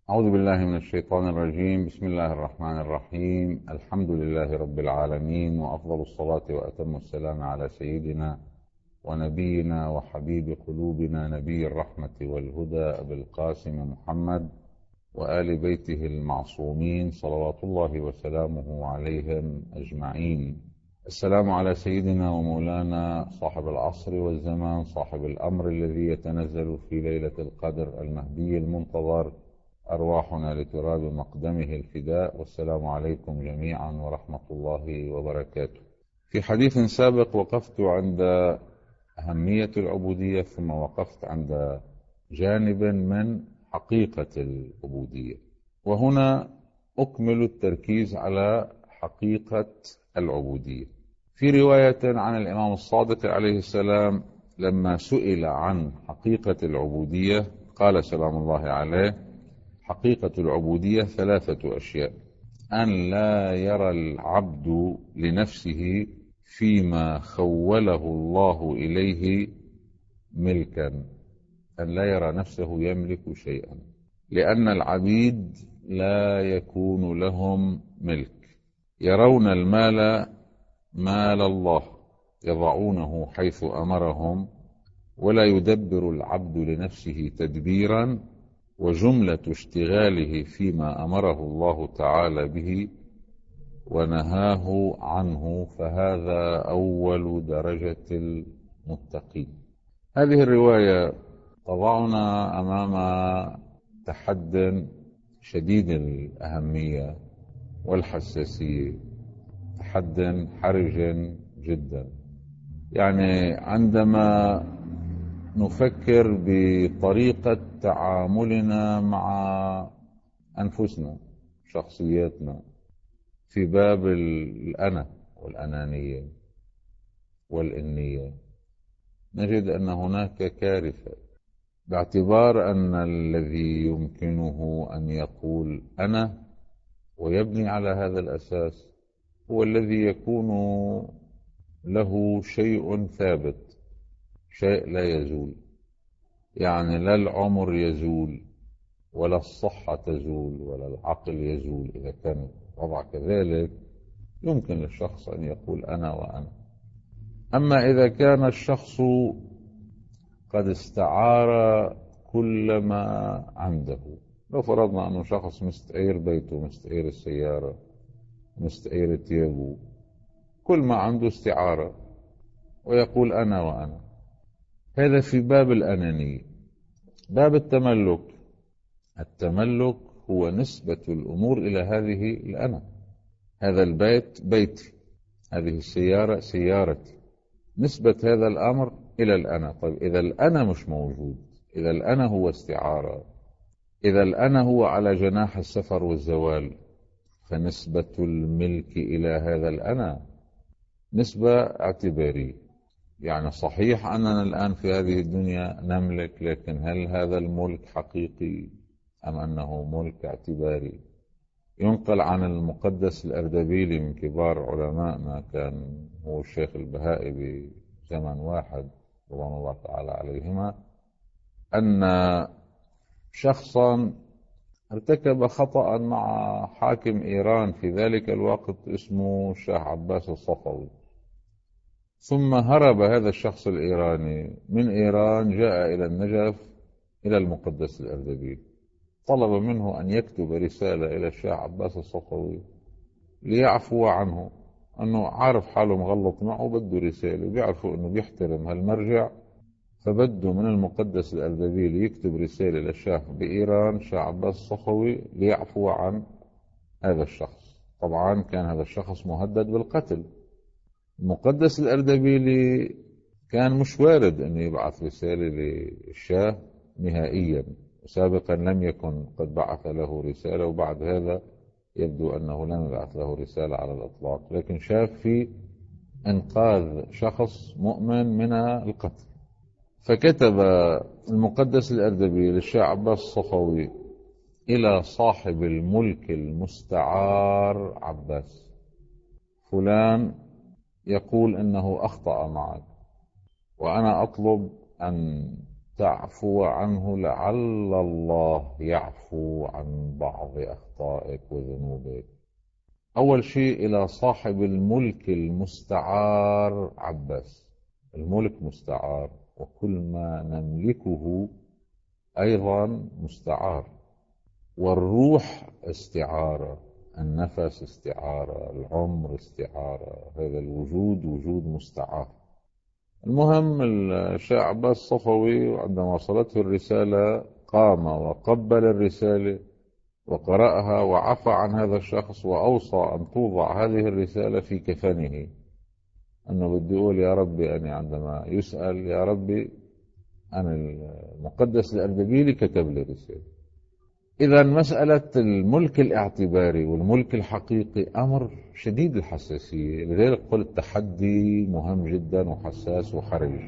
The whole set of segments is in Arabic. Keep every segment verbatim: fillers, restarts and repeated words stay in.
أعوذ بالله من الشيطان الرجيم. بسم الله الرحمن الرحيم. الحمد لله رب العالمين، وأفضل الصلاة وأتم السلام على سيدنا ونبينا وحبيب قلوبنا نبي الرحمة والهدى أبي القاسم محمد وآل بيته المعصومين صلوات الله وسلامه عليهم أجمعين. السلام على سيدنا ومولانا صاحب العصر والزمان، صاحب الأمر الذي يتنزل في ليلة القدر، المهدي المنتظر، أرواحنا لتراب مقدمه الفداء. والسلام عليكم جميعا ورحمة الله وبركاته. في حديث سابق وقفت عند أهمية العبودية، ثم وقفت عند جانب من حقيقة العبودية، وهنا أكمل التركيز على حقيقة العبودية. في رواية عن الإمام الصادق عليه السلام لما سئل عن حقيقة العبودية قال سلام الله عليه: حقيقة العبودية ثلاثة أشياء: أن لا يرى العبد لنفسه فيما خوله الله إليه ملكا، أن لا يرى نفسه يملك شيئا، لأن العبيد لا يكون لهم ملك، يرون المال مال الله يضعونه حيث أمرهم، ولا يدبر العبد لنفسه تدبيرا، وجملة اشتغاله فيما أمره الله تعالى به ونهاه عنه، فهذا أول درجة المتقين. هذه الرواية تضعنا أمام تحد شديد الأهمية والحساسية، تحد حرج جدا. يعني عندما نفكر بطريقة تعاملنا مع أنفسنا، شخصياتنا، في باب الأنا والأنانية والإنية، نجد أن هناك كارثة، باعتبار أن الذي يمكنه أن يقول أنا ويبني على هذا الأساس هو الذي يكون له شيء ثابت، شيء لا يزول. يعني لا العمر يزول، ولا الصحة تزول، ولا العقل يزول. إذا كان الوضع كذلك يمكن للشخص أن يقول أنا وأنا. أما إذا كان الشخص قد استعار كل ما عنده، لو فرضنا أنه شخص مستعير بيته، مستعير السيارة، مستعير ثيابه، كل ما عنده استعارة، ويقول أنا وأنا، هذا في باب الأنانية. باب التملك، التملك هو نسبة الأمور إلى هذه الأنا. هذا البيت بيتي، هذه السيارة سيارتي، نسبة هذا الأمر إلى الأنا. طيب إذا الأنا مش موجود، إذا الأنا هو استعارة، إذا الأنا هو على جناح السفر والزوال، فنسبة الملك إلى هذا الأنا نسبة اعتبارية. يعني صحيح أننا الآن في هذه الدنيا نملك، لكن هل هذا الملك حقيقي أم أنه ملك اعتباري؟ ينقل عن المقدس الأردبيلي من كبار علمائنا، كان هو الشيخ البهائي بزمن واحد رضوان الله تعالى عليهما، أن شخصا ارتكب خطأ مع حاكم إيران في ذلك الوقت اسمه الشاه عباس الصفوي، ثم هرب هذا الشخص الإيراني من إيران، جاء إلى النجف إلى المقدس الأردبيلي، طلب منه أن يكتب رسالة إلى الشاه عباس الصفوي ليعفو عنه، أنه عارف حاله مغلط معه، بده رسالة، بيعرفوا أنه بيحترم هالمرجع، فبده من المقدس الأردبيلي يكتب رسالة للشاه بإيران شاه عباس الصفوي ليعفو عن هذا الشخص. طبعا كان هذا الشخص مهدد بالقتل. المقدس الأردبيلي كان مش وارد أن يبعث رسالة للشاه نهائيا، سابقا لم يكن قد بعث له رسالة، وبعد هذا يبدو أنه لم يبعث له رسالة على الإطلاق، لكن شاف في إنقاذ شخص مؤمن من القتل. فكتب المقدس الأردبيلي للشاه عباس الصفوي: إلى صاحب الملك المستعار عباس، فلان يقول إنه أخطأ معك، وأنا أطلب أن تعفو عنه لعل الله يعفو عن بعض أخطائك وذنوبك. أول شيء إلى صاحب الملك المستعار عباس. الملك مستعار، وكل ما نملكه أيضا مستعار، والروح استعارة، النفس استعارة، العمر استعارة، هذا الوجود وجود مستعار. المهم الشيخ عباس الصفوي عندما وصلته الرسالة قام وقبل الرسالة وقرأها وعفى عن هذا الشخص، وأوصى أن توضع هذه الرسالة في كفنه، أنه بده يقول يا ربي أنا عندما يسأل يا ربي أنا المقدس الأردبيلي كتب لي رسالة. إذا مسألة الملك الاعتباري والملك الحقيقي أمر شديد الحساسية، لذلك قلت تحدي مهم جدا وحساس وحرج.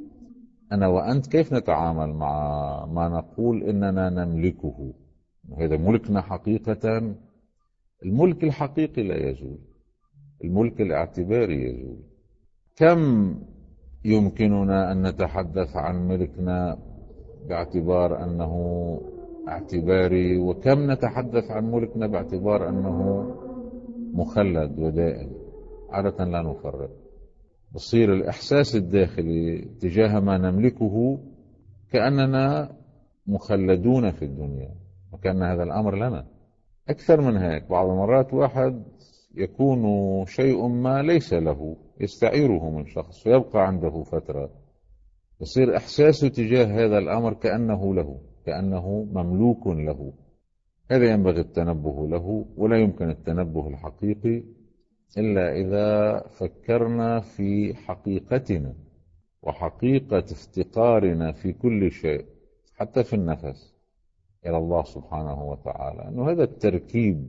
أنا وأنت كيف نتعامل مع ما نقول إننا نملكه؟ هذا ملكنا حقيقة. الملك الحقيقي لا يزول، الملك الاعتباري يزول. كم يمكننا أن نتحدث عن ملكنا باعتبار أنه اعتباري، وكم نتحدث عن ملكنا باعتبار أنه مخلد ودائم؟ عادة لا نفرق. بصير الإحساس الداخلي تجاه ما نملكه كأننا مخلدون في الدنيا، وكأن هذا الأمر لنا. أكثر من هيك، بعض المرات واحد يكون شيء ما ليس له، يستعيره من شخص ويبقى عنده فترة، يصير إحساسه تجاه هذا الأمر كأنه له، كأنه مملوك له. هذا ينبغي التنبه له، ولا يمكن التنبه الحقيقي إلا إذا فكرنا في حقيقتنا وحقيقة افتقارنا في كل شيء، حتى في النفس، إلى الله سبحانه وتعالى، أنه هذا التركيب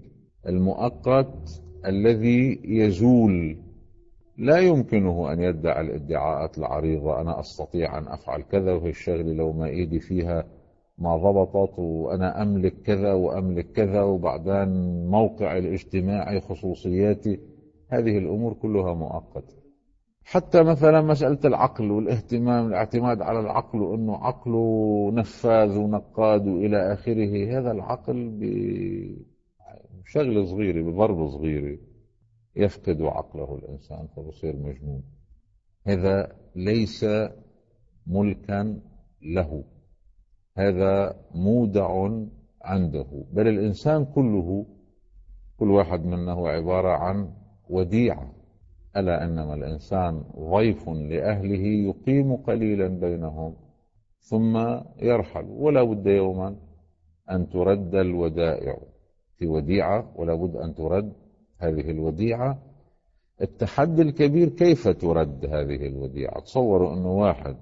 المؤقت الذي يزول لا يمكنه أن يدعي الادعاءات العريضة: أنا أستطيع أن أفعل كذا، وهي الشغلة لو ما إيدي فيها ما ضبطت، وأنا أملك كذا وأملك كذا، وبعدين موقعي الاجتماعي، خصوصياتي. هذه الأمور كلها مؤقتة. حتى مثلا مسألة العقل والاهتمام، الاعتماد على العقل، وأنه عقله نفاذ ونقاد وإلى آخره. هذا العقل بشغلة صغيرة، بضربة صغيرة يفقد عقله الإنسان فبصير مجنون. هذا ليس ملكا له، هذا مودع عنده. بل الإنسان كله، كل واحد منا هو عبارة عن وديعة. ألا إنما الإنسان ضيف لأهله يقيم قليلا بينهم ثم يرحل، ولا بد يوما أن ترد الودائع. في وديعة ولا بد أن ترد هذه الوديعة. التحدي الكبير كيف ترد هذه الوديعة. تصوروا أنه واحد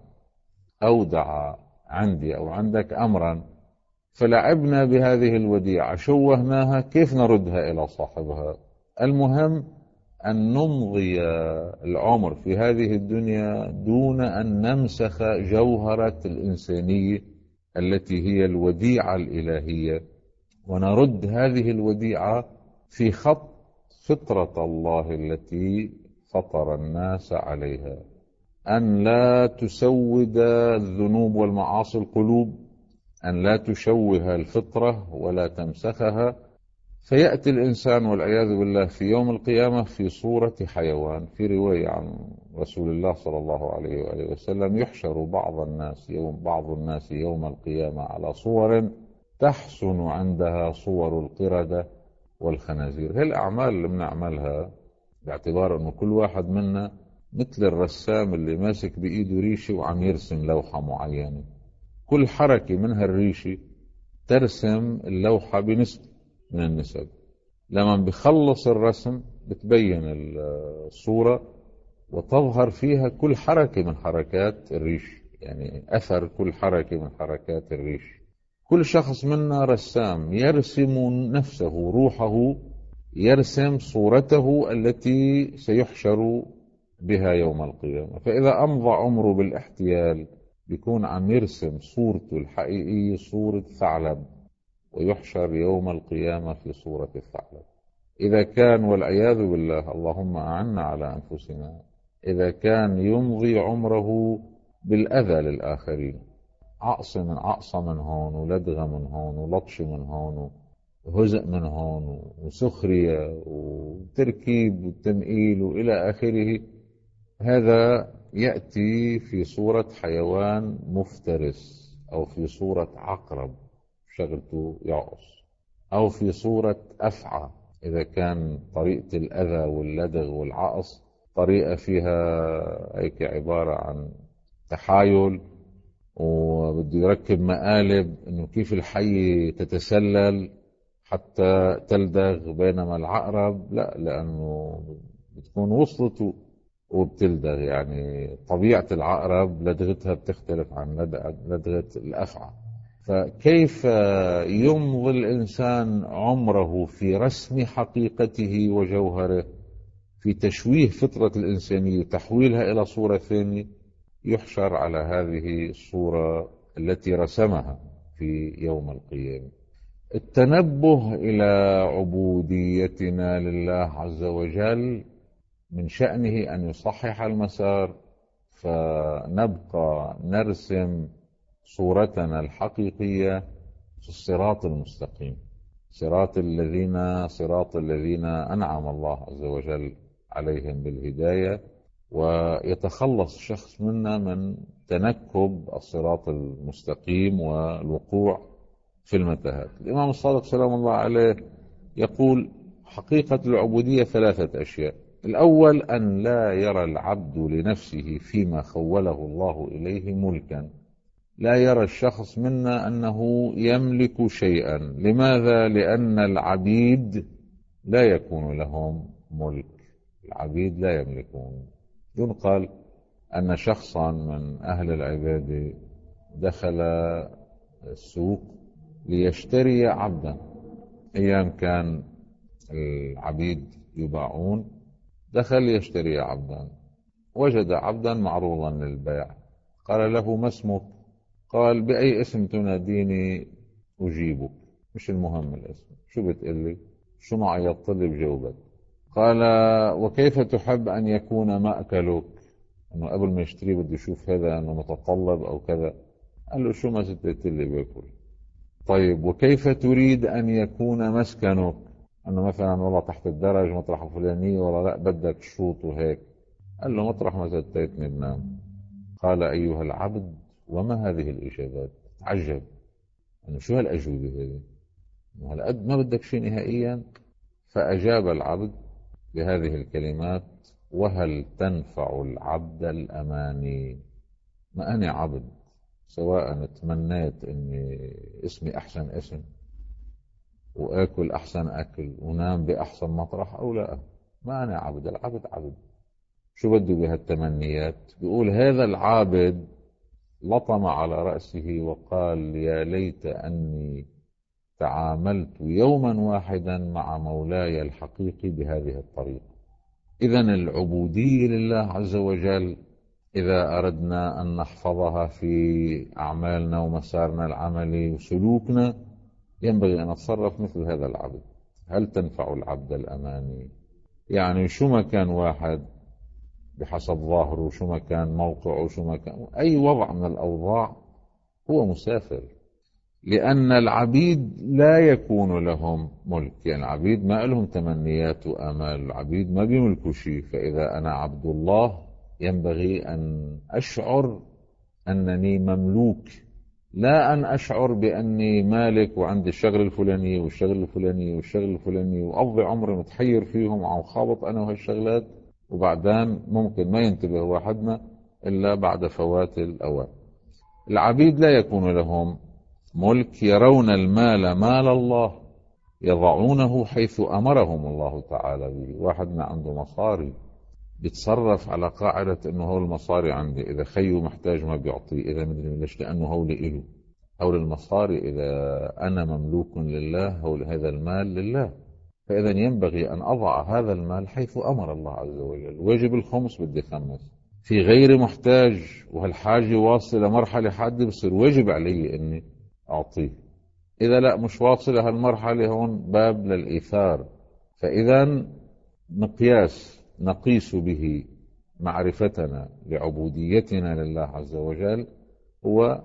أودع عندي أو عندك أمرا، فلعبنا بهذه الوديعة، شوهناها، كيف نردها إلى صاحبها؟ المهم أن نمضي العمر في هذه الدنيا دون أن نمسخ جوهرة الإنسانية التي هي الوديعة الإلهية، ونرد هذه الوديعة في خط فطرة الله التي فطر الناس عليها: أن لا تسود الذنوب والمعاصي القلوب، أن لا تشوه الفطرة ولا تمسخها. فيأتي الإنسان والعياذ بالله في يوم القيامة في صورة حيوان. في رواية عن رسول الله صلى الله عليه وآله وسلم: يحشر بعض الناس يوم بعض الناس يوم القيامة على صور تحسن عندها صور القردة والخنازير. هي الأعمال اللي بنعملها باعتبار أنه كل واحد منا مثل الرسام اللي ماسك بإيده ريشة وعم يرسم لوحة معينة. كل حركة من هالريشة ترسم اللوحة بنسبة من النسب. لما بيخلص الرسم بتبين الصورة وتظهر فيها كل حركة من حركات الريش، يعني أثر كل حركة من حركات الريش. كل شخص منا رسام يرسم نفسه، روحه، يرسم صورته التي سيحشر بها يوم القيامة. فإذا أمضى عمره بالاحتيال بيكون عم يرسم صورته الحقيقية صورة ثعلب، ويحشر يوم القيامة في صورة الثعلب. إذا كان والعياذ بالله، اللهم أعنا على أنفسنا، إذا كان يمضي عمره بالأذى للآخرين عقص من عقصة من هون، ولدغة من هون، ولطش من هون، وهزء من هون، وسخرية وتركيب وتمئيل وإلى آخره. هذا يأتي في صورة حيوان مفترس، أو في صورة عقرب شغلته يعقص، أو في صورة أفعى إذا كان طريقة الأذى واللدغ والعقص طريقة فيها هيك عبارة عن تحايل، وبده يركب مقالب إنه كيف الحية تتسلل حتى تلدغ، بينما العقرب لا، لأنه بتكون وصلت وبتلدغ. يعني طبيعة العقرب لدغتها بتختلف عن لدغة الأفعى. فكيف يمضي الإنسان عمره في رسم حقيقته وجوهره، في تشويه فطرة الإنسانية وتحويلها إلى صورة ثانية، يحشر على هذه الصورة التي رسمها في يوم القيامة. التنبه إلى عبوديتنا لله عز وجل من شأنه أن يصحح المسار، فنبقى نرسم صورتنا الحقيقية في الصراط المستقيم، صراط الذين صراط الذين أنعم الله عز وجل عليهم بالهداية، ويتخلص الشخص منا من تنكب الصراط المستقيم والوقوع في المتاهات. الإمام الصادق سلام الله عليه يقول: حقيقة العبودية ثلاثة أشياء. الأول أن لا يرى العبد لنفسه فيما خوله الله إليه ملكا. لا يرى الشخص منا أنه يملك شيئا. لماذا؟ لأن العبيد لا يكون لهم ملك، العبيد لا يملكون. ينقل أن شخصا من أهل العبادة دخل السوق ليشتري عبدا، أيام كان العبيد يباعون. دخل يشتري عبدا، وجد عبدا معروضا للبيع. قال له: ما اسمك؟ قال: بأي اسم تناديني أجيبك، مش المهم الاسم، شو بتقلي، شو ما عيطت لي بجاوبك. قال: وكيف تحب أن يكون مأكلك؟ أنه قبل ما يشتري بده يشوف هذا أنه متطلب أو كذا. قال له: شو ما ستت لي باكل. طيب وكيف تريد أن يكون مسكنك؟ أنه مثلا والله تحت الدرج مطرح فلانية، ولا لا بدك شروط وهيك. قال له: مطرح ما زتيتني بنام. قال: أيها العبد، وما هذه الإجابات؟ تعجب أنه شو هالأجوبة هذه، هالقد ما بدك شيء نهائيا. فأجاب العبد بهذه الكلمات: وهل تنفع العبد الأماني؟ ما أنا عبد، سواء تمنيت أني اسمي أحسن اسم، وآكل أحسن أكل، ونام بأحسن مطرح، أو لا، ما أنا عبد. العبد عبد، شو بده بهالتمنيات؟ بيقول: هذا العابد لطم على رأسه وقال: يا ليت أني تعاملت يوما واحدا مع مولاي الحقيقي بهذه الطريقة. إذن العبودية لله عز وجل إذا أردنا أن نحفظها في أعمالنا ومسارنا العملي وسلوكنا، ينبغي أن نتصرف مثل هذا العبد. هل تنفع العبد الأماني؟ يعني شو ما كان واحد بحسب ظاهره، شو ما كان موقعه، شو ما كان أي وضع من الأوضاع، هو مسافر. لأن العبيد لا يكون لهم ملك، يعني العبيد ما لهم تمنيات وآمال، العبيد ما بيملكوا شيء. فإذا أنا عبد الله ينبغي أن أشعر أنني مملوك، لا أن أشعر بأني مالك وعندي الشغل الفلاني والشغل الفلاني والشغل الفلاني، وأقضي عمري متحير فيهم وعم خابط أنا وهالشغلات، وبعدين ممكن ما ينتبه واحدنا إلا بعد فوات الأوان. العبيد لا يكون لهم ملك، يرون المال مال الله، يضعونه حيث أمرهم الله تعالى به. واحدنا عنده مصاري بيتصرف على قاعدة انه هو المصاري عندي، اذا خيه محتاج ما بيعطيه، اذا مدري ليش، لانه هو لإله. هول المصاري اذا انا مملوك لله، هول هذا المال لله، فاذا ينبغي ان اضع هذا المال حيث امر الله عز وجل. واجب الخمس بدي خمس في غير محتاج، وهالحاجة واصلة لمرحلة حادة بصير واجب علي اني اعطيه. اذا لا مش واصلة هالمرحلة، هون باب للايثار. فاذا مقياس نقيس به معرفتنا لعبوديتنا لله عز وجل هو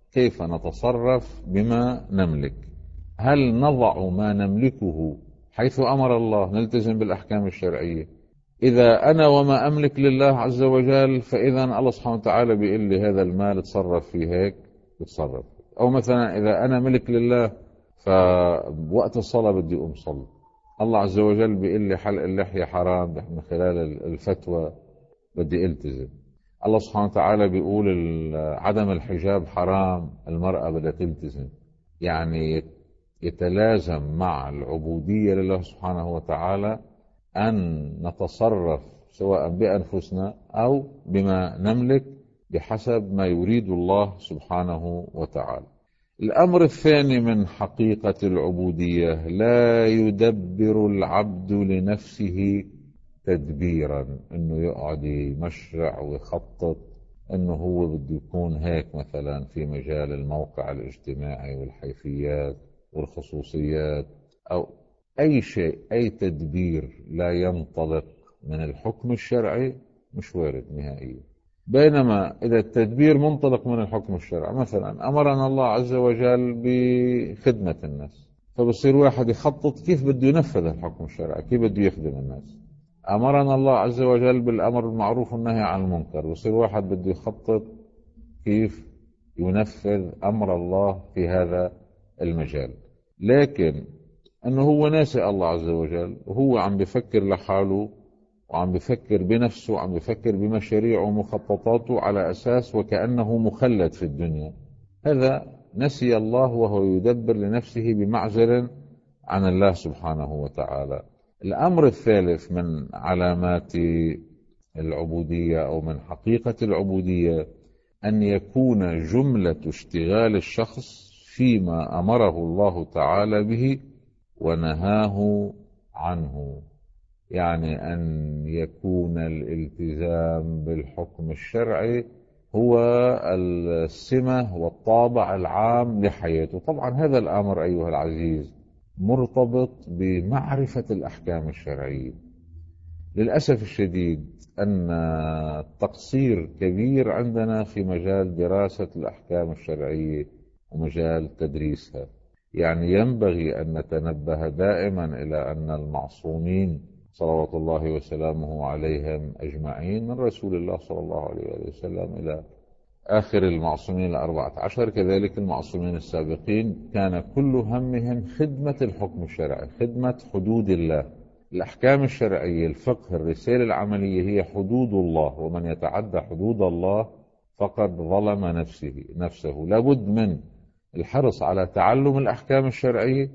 كيف نتصرف بما نملك. هل نضع ما نملكه حيث أمر الله، نلتزم بالأحكام الشرعية؟ إذا أنا وما أملك لله عز وجل، فإذا الله سبحانه وتعالى بيقول لي هذا المال تصرف فيه هيك، بتصرف. أو مثلا إذا أنا ملك لله، فوقت الصلاة بدي أقوم صلي. الله عز وجل بيقول لي حلق اللحية حرام من خلال الفتوى، بدي التزم. الله سبحانه وتعالى بيقول عدم الحجاب حرام، المرأة بدها تلتزم. يعني يتلازم مع العبودية لله سبحانه وتعالى أن نتصرف سواء بأنفسنا أو بما نملك بحسب ما يريد الله سبحانه وتعالى. الأمر الثاني من حقيقة العبودية: لا يدبر العبد لنفسه تدبيرا، انه يقعد يمشرع ويخطط انه هو بده يكون هيك مثلا في مجال الموقع الاجتماعي والحيثيات والخصوصيات او اي شيء. اي تدبير لا ينطلق من الحكم الشرعي مش وارد نهائيا. بينما اذا التدبير منطلق من الحكم الشرعي، مثلا امرنا الله عز وجل بخدمة الناس، فبصير واحد يخطط كيف بده ينفذ الحكم الشرعي، كيف بده يخدم الناس. أمرنا الله عز وجل بالأمر بالمعروف والنهي عن المنكر، ويصير واحد بده يخطط كيف ينفذ أمر الله في هذا المجال. لكن أنه هو ناسي الله عز وجل، وهو عم بفكر لحاله وعم بفكر بنفسه وعم بفكر بمشاريعه ومخططاته على أساس وكأنه مخلد في الدنيا. هذا نسي الله وهو يدبر لنفسه بمعزل عن الله سبحانه وتعالى. الأمر الثالث من علامات العبودية أو من حقيقة العبودية: أن يكون جملة اشتغال الشخص فيما أمره الله تعالى به ونهاه عنه. يعني أن يكون الالتزام بالحكم الشرعي هو السمة والطابع العام لحياته. طبعا هذا الأمر أيها العزيز مرتبط بمعرفة الأحكام الشرعية. للأسف الشديد أن تقصير كبير عندنا في مجال دراسة الأحكام الشرعية ومجال تدريسها. يعني ينبغي أن نتنبه دائما إلى أن المعصومين صلوات الله وسلامه عليهم أجمعين، من رسول الله صلى الله عليه وسلم إلى آخر المعصومين الأربعة عشر، كذلك المعصومين السابقين، كان كل همهم خدمة الحكم الشرعي، خدمة حدود الله. الأحكام الشرعية، الفقه، الرسالة العملية هي حدود الله، ومن يتعدى حدود الله فقد ظلم نفسه نفسه. لابد من الحرص على تعلم الأحكام الشرعية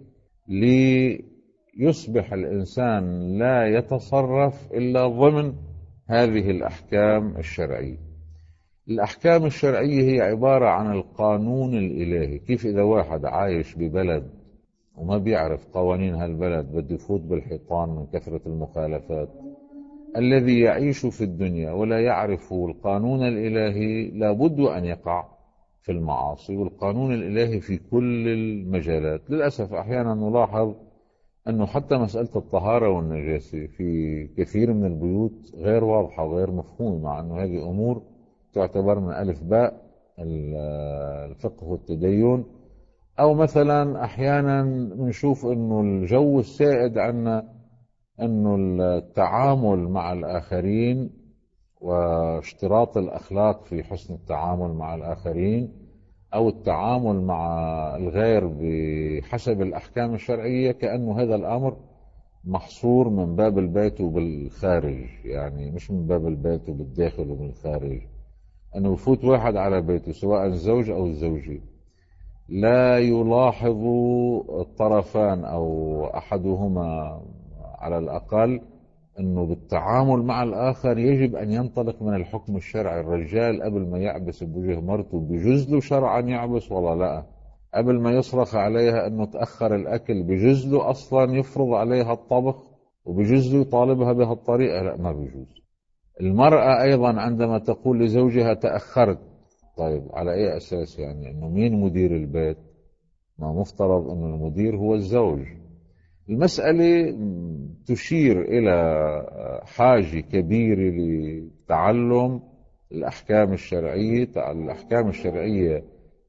ليصبح الإنسان لا يتصرف إلا ضمن هذه الأحكام الشرعية. الأحكام الشرعية هي عبارة عن القانون الإلهي. كيف إذا واحد عايش ببلد وما بيعرف قوانين هالبلد بده يفوت بالحيطان من كثرة المخالفات، الذي يعيش في الدنيا ولا يعرف القانون الإلهي لابد أن يقع في المعاصي. والقانون الإلهي في كل المجالات. للأسف أحيانا نلاحظ أنه حتى مسألة الطهارة والنجاسة في كثير من البيوت غير واضحة وغير مفهومة، مع أنه هذه أمور تعتبر من ألف باء الفقه والتدين. أو مثلا أحيانا نشوف أنه الجو السائد عنا أنه التعامل مع الآخرين واشتراط الأخلاق في حسن التعامل مع الآخرين أو التعامل مع الغير بحسب الأحكام الشرعية كأنه هذا الأمر محصور من باب البيت وبالخارج، يعني مش من باب البيت وبالداخل وبالخارج. أنه يفوت واحد على بيته سواء الزوج أو الزوجة لا يلاحظ الطرفان أو أحدهما على الأقل أنه بالتعامل مع الآخر يجب أن ينطلق من الحكم الشرعي. الرجال قبل ما يعبس بوجه مرته بجوز له شرعا يعبس ولا لا؟ قبل ما يصرخ عليها أنه تأخر الأكل بجوز له أصلا يفرض عليها الطبخ وبجوز له يطالبها بهالطريقة؟ لا، ما بجوز. المرأة أيضا عندما تقول لزوجها تأخرت، طيب على أي أساس؟ يعني أنه مين مدير البيت؟ ما مفترض أنه المدير هو الزوج. المسألة تشير إلى حاجة كبيرة لتعلم الأحكام الشرعية. الأحكام الشرعية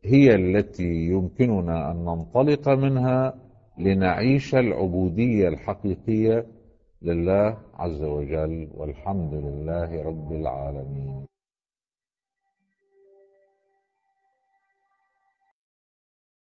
هي التي يمكننا أن ننطلق منها لنعيش العبودية الحقيقية لله عز وجل، والحمد لله رب العالمين.